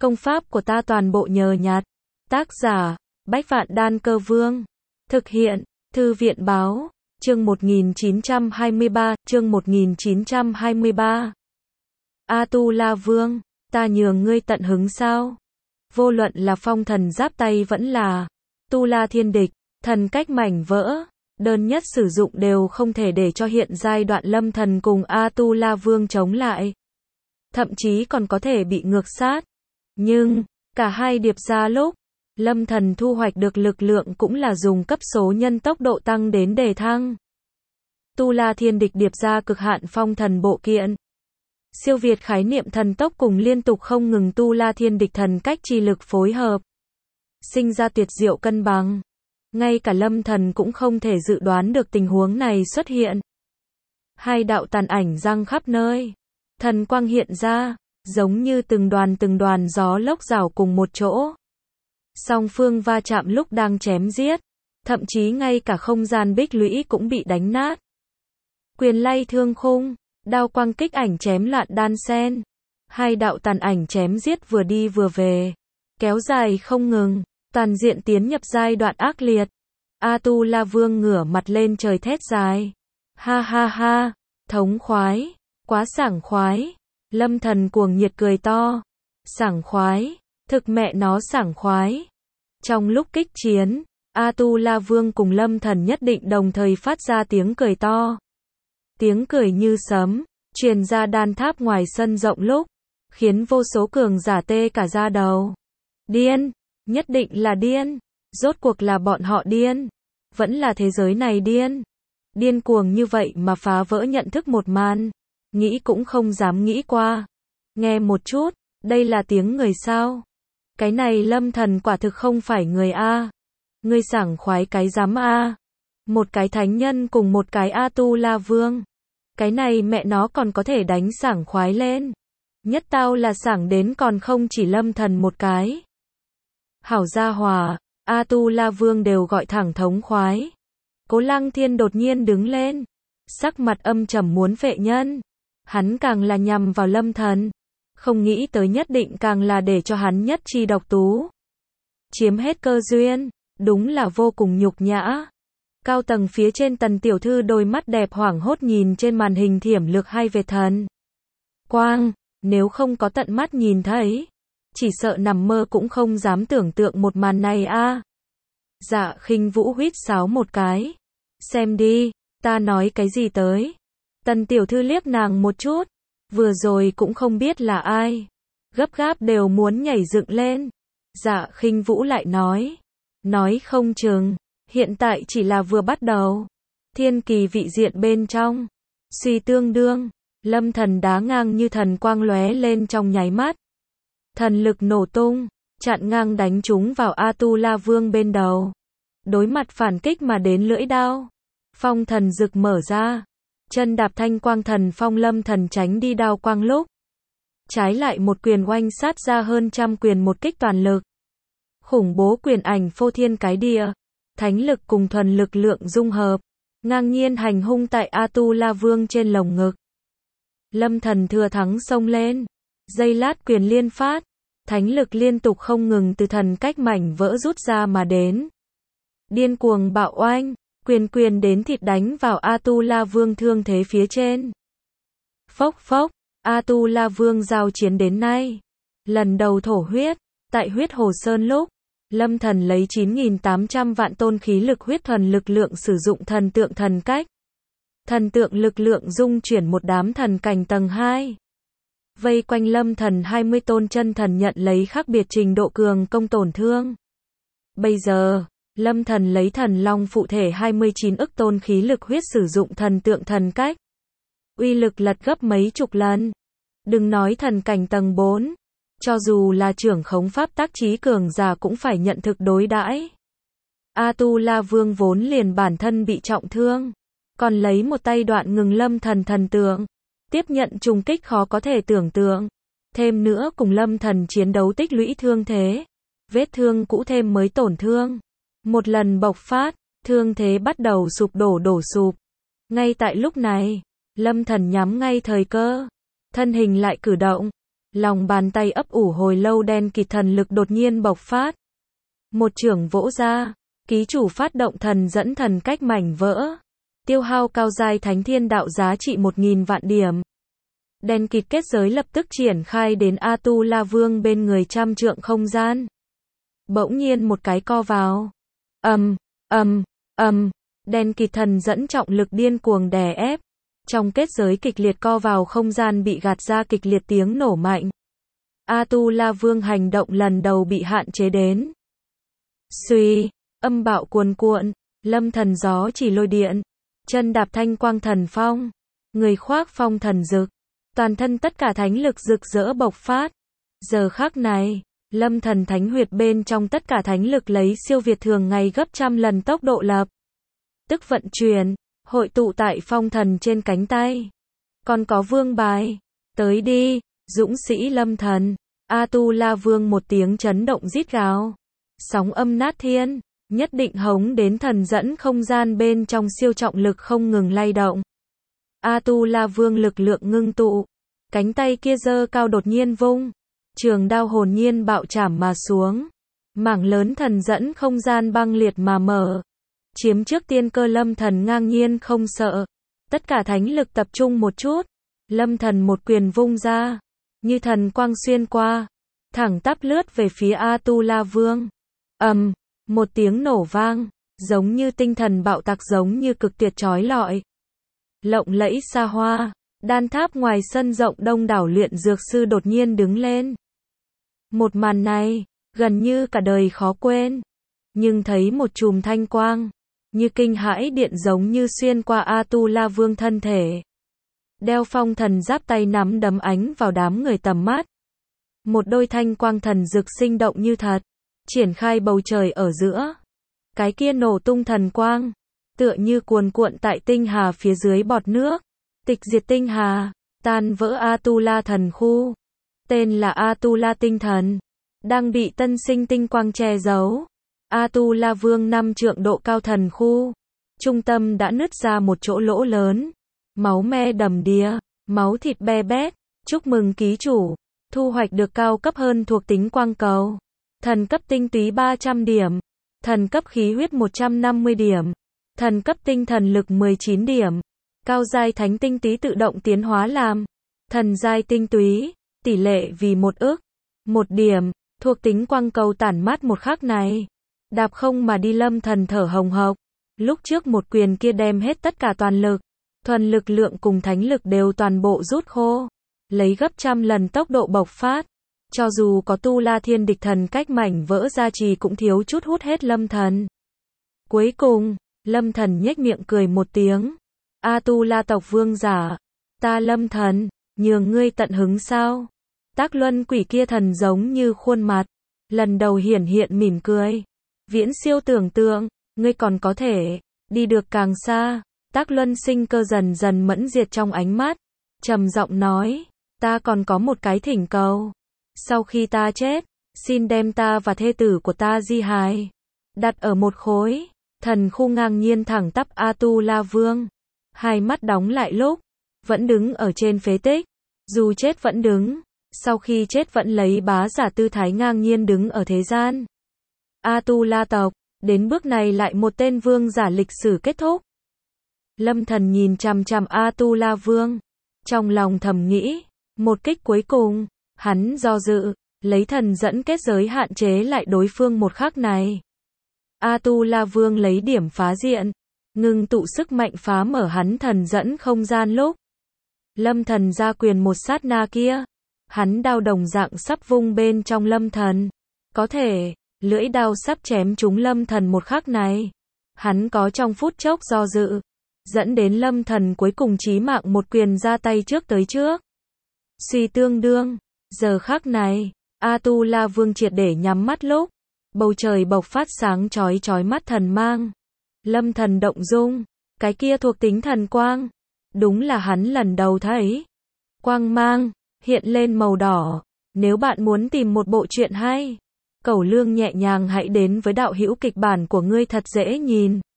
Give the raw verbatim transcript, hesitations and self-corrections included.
Công pháp của ta toàn bộ nhờ nhặt. Tác giả, Bách Vạn Đan Cơ Vương. Thực hiện, Thư viện Báo, chương một nghìn chín trăm hai mươi ba, chương một nghìn chín trăm hai mươi ba. A Tu La Vương, ta nhường ngươi tận hứng sao? Vô luận là phong thần giáp tay vẫn là Tu La Thiên Địch, thần cách mảnh vỡ, đơn nhất sử dụng đều không thể để cho hiện giai đoạn Lâm Thần cùng A Tu La Vương chống lại. Thậm chí còn có thể bị ngược sát. Nhưng, cả hai điệp ra lúc, Lâm Thần thu hoạch được lực lượng cũng là dùng cấp số nhân tốc độ tăng đến đề thăng. Tu La Thiên Địch điệp ra cực hạn phong thần bộ kiện. Siêu việt khái niệm thần tốc cùng liên tục không ngừng Tu La Thiên Địch thần cách chi lực phối hợp. Sinh ra tuyệt diệu cân bằng. Ngay cả Lâm Thần cũng không thể dự đoán được tình huống này xuất hiện. Hai đạo tàn ảnh giăng khắp nơi. Thần quang hiện ra, giống như từng đoàn từng đoàn gió lốc rào cùng một chỗ. Song phương va chạm lúc đang chém giết, thậm chí ngay cả không gian bích lũy cũng bị đánh nát. Quyền lay thương khung, đao quang kích ảnh chém loạn đan sen. Hai đạo tàn ảnh chém giết vừa đi vừa về, kéo dài không ngừng, toàn diện tiến nhập giai đoạn ác liệt. A Tu La Vương ngửa mặt lên trời thét dài. Ha ha ha, thống khoái, quá sảng khoái. Lâm Thần cuồng nhiệt cười to. Sảng khoái, thực mẹ nó sảng khoái. Trong lúc kích chiến, A Tu La Vương cùng Lâm Thần nhất định đồng thời phát ra tiếng cười to. Tiếng cười như sấm, truyền ra đan tháp ngoài sân rộng lúc, khiến vô số cường giả tê cả da đầu. Điên, nhất định là điên. Rốt cuộc là bọn họ điên, vẫn là thế giới này điên. Điên cuồng như vậy mà phá vỡ nhận thức một màn, nghĩ cũng không dám nghĩ qua. Nghe một chút, đây là tiếng người sao? Cái này Lâm Thần quả thực không phải người a. Ngươi sảng khoái cái dám a. Một cái thánh nhân cùng một cái A Tu La Vương. Cái này mẹ nó còn có thể đánh sảng khoái lên. Nhất tao là sảng đến còn không chỉ Lâm Thần một cái. Hảo gia hòa, A Tu La Vương đều gọi thẳng thống khoái. Cố Lăng Thiên đột nhiên đứng lên, sắc mặt âm trầm muốn phệ nhân. Hắn càng là nhằm vào Lâm Thần, không nghĩ tới nhất định càng là để cho hắn nhất chi độc tú. Chiếm hết cơ duyên, đúng là vô cùng nhục nhã. Cao tầng phía trên Tần tiểu thư đôi mắt đẹp hoảng hốt nhìn trên màn hình thiểm lược hai vệt thần quang, nếu không có tận mắt nhìn thấy, chỉ sợ nằm mơ cũng không dám tưởng tượng một màn này a. Dạ Khinh Vũ huýt sáo một cái. Xem đi, ta nói cái gì tới. Tần tiểu thư liếc nàng một chút, vừa rồi cũng không biết là ai, gấp gáp đều muốn nhảy dựng lên. Dạ Khinh Vũ lại nói, nói không chừng, hiện tại chỉ là vừa bắt đầu. Thiên kỳ vị diện bên trong, suy tương đương, Lâm Thần đá ngang như thần quang lóe lên trong nháy mắt. Thần lực nổ tung, chặn ngang đánh trúng vào A Tu La Vương bên đầu. Đối mặt phản kích mà đến lưỡi đao, phong thần rực mở ra, chân đạp thanh quang thần phong. Lâm Thần tránh đi đao quang lúc, trái lại một quyền oanh sát ra hơn trăm quyền một kích toàn lực. Khủng bố quyền ảnh phô thiên cái địa, thánh lực cùng thuần lực lượng dung hợp, ngang nhiên hành hung tại A Tu La Vương trên lồng ngực. Lâm Thần thừa thắng xông lên, giây lát quyền liên phát, thánh lực liên tục không ngừng từ thần cách mảnh vỡ rút ra mà đến. Điên cuồng bạo oanh, quyền quyền đến thịt đánh vào A Tu La Vương thương thế phía trên. Phốc phốc, A Tu La Vương giao chiến đến nay, lần đầu thổ huyết, tại huyết hồ sơn lúc, Lâm Thần lấy chín nghìn tám trăm vạn tôn khí lực huyết thuần lực lượng sử dụng thần tượng thần cách. Thần tượng lực lượng dung chuyển một đám thần cảnh tầng hai. Vây quanh Lâm Thần hai mươi tôn chân thần nhận lấy khác biệt trình độ cường công tổn thương. Bây giờ, Lâm Thần lấy thần long phụ thể hai mươi chín ức tôn khí lực huyết sử dụng thần tượng thần cách. Uy lực lật gấp mấy chục lần. Đừng nói thần cảnh tầng bốn, cho dù là trưởng khống pháp tác trí cường giả cũng phải nhận thực đối đãi. A Tu La Vương vốn liền bản thân bị trọng thương, còn lấy một tay đoạn ngừng Lâm Thần thần tượng, tiếp nhận trùng kích khó có thể tưởng tượng. Thêm nữa cùng Lâm Thần chiến đấu tích lũy thương thế, vết thương cũ thêm mới tổn thương. Một lần bộc phát, thương thế bắt đầu sụp đổ đổ sụp. Ngay tại lúc này, Lâm Thần nhắm ngay thời cơ, thân hình lại cử động, Lòng bàn tay ấp ủ hồi lâu đen kịt thần lực đột nhiên bộc phát. Một chưởng vỗ ra, ký chủ phát động thần dẫn thần cách mảnh vỡ. Tiêu hao cao giai thánh thiên đạo giá trị một nghìn vạn điểm. Đen kịt kết giới lập tức triển khai đến A-tu-la vương bên người trăm trượng không gian. Bỗng nhiên một cái co vào. Ầm, ầm, ầm, đen kịt thần dẫn trọng lực điên cuồng đè ép. Trong kết giới kịch liệt co vào không gian bị gạt ra kịch liệt tiếng nổ mạnh. A-tu-la vương hành động lần đầu bị hạn chế đến. Xuy, âm bạo cuồn cuộn, lâm thần gió chỉ lôi điện, chân đạp thanh quang thần phong, người khoác phong thần dực, toàn thân tất cả thánh lực rực rỡ bộc phát. Giờ khắc này, lâm thần thánh huyệt bên trong tất cả thánh lực lấy siêu việt thường ngày gấp trăm lần tốc độ lập tức vận chuyển, hội tụ tại phong thần trên cánh tay. Còn có vương bài, tới đi, dũng sĩ lâm thần. A-tu-la vương một tiếng chấn động rít gào, sóng âm nát thiên, nhất định hống đến thần dẫn không gian bên trong siêu trọng lực không ngừng lay động. A-tu-la vương lực lượng ngưng tụ, cánh tay kia giơ cao đột nhiên vung, trường đao hồn nhiên bạo chảm mà xuống, mảng lớn thần dẫn không gian băng liệt mà mở, chiếm trước tiên cơ. Lâm thần ngang nhiên không sợ, tất cả thánh lực tập trung một chút, lâm thần một quyền vung ra, như thần quang xuyên qua, thẳng tắp lướt về phía A-tu-la vương. Ầm, um, một tiếng nổ vang, giống như tinh thần bạo tạc, giống như cực tuyệt chói lọi. Lộng lẫy xa hoa, đan tháp ngoài sân rộng đông đảo luyện dược sư đột nhiên đứng lên. Một màn này, gần như cả đời khó quên. Nhưng thấy một chùm thanh quang, như kinh hãi điện giống như xuyên qua A-tu-la vương thân thể. Đeo phong thần giáp tay nắm đấm ánh vào đám người tầm mắt. Một đôi thanh quang thần dực sinh động như thật, triển khai bầu trời ở giữa. Cái kia nổ tung thần quang, tựa như cuồn cuộn tại tinh hà phía dưới bọt nước, tịch diệt tinh hà, tan vỡ A-tu-la thần khu. Tên là A-tu-la tinh thần, đang bị tân sinh tinh quang che giấu. A-tu-la vương năm trượng độ cao thần khu, trung tâm đã nứt ra một chỗ lỗ lớn, máu me đầm đìa, máu thịt be bét. Chúc mừng ký chủ, thu hoạch được cao cấp hơn thuộc tính quang cầu, thần cấp tinh túy ba trăm điểm, thần cấp khí huyết một trăm năm mươi điểm, thần cấp tinh thần lực mười chín điểm, cao giai thánh tinh túy tự động tiến hóa làm thần giai tinh túy, tỷ lệ vì một ức, một điểm. Thuộc tính quang cầu tản mát một khắc này, đạp không mà đi. Lâm thần thở hồng hộc, lúc trước một quyền kia đem hết tất cả toàn lực, thuần lực lượng cùng thánh lực đều toàn bộ rút khô, lấy gấp trăm lần tốc độ bộc phát. Cho dù có tu la thiên địch thần cách mảnh vỡ gia trì cũng thiếu chút hút hết lâm thần. Cuối cùng, lâm thần nhếch miệng cười một tiếng. A-tu-la tộc vương giả, ta lâm thần, nhường ngươi tận hứng sao? Tác luân quỷ kia thần giống như khuôn mặt, lần đầu hiển hiện mỉm cười. Viễn siêu tưởng tượng, ngươi còn có thể đi được càng xa. Tác luân sinh cơ dần dần mẫn diệt trong ánh mắt, trầm giọng nói, ta còn có một cái thỉnh cầu. Sau khi ta chết, xin đem ta và thê tử của ta di hài đặt ở một khối thần khu. Ngang nhiên thẳng tắp A-tu-la vương, hai mắt đóng lại lúc vẫn đứng ở trên phế tích, dù chết vẫn đứng, sau khi chết vẫn lấy bá giả tư thái ngang nhiên đứng ở thế gian. A-tu-la tộc, đến bước này lại một tên vương giả lịch sử kết thúc. Lâm thần nhìn chằm chằm A-tu-la vương, trong lòng thầm nghĩ, một kích cuối cùng, hắn do dự, lấy thần dẫn kết giới hạn chế lại đối phương một khắc này. A-tu-la vương lấy điểm phá diện, ngưng tụ sức mạnh phá mở hắn thần dẫn không gian lúc. Lâm thần ra quyền một sát na kia, hắn đao đồng dạng sắp vung bên trong lâm thần. Có thể, lưỡi đao sắp chém trúng lâm thần một khắc này. Hắn có trong phút chốc do dự, dẫn đến lâm thần cuối cùng chí mạng một quyền ra tay trước tới trước. Suy tương đương, giờ khắc này, A-tu-la vương triệt để nhắm mắt lúc, bầu trời bộc phát sáng chói chói mắt thần mang. Lâm thần động dung, cái kia thuộc tính thần quang, đúng là hắn lần đầu thấy. Quang mang hiện lên màu đỏ. Nếu bạn muốn tìm một bộ truyện hay, cẩu lương nhẹ nhàng hãy đến với đạo hữu kịch bản của ngươi thật dễ nhìn.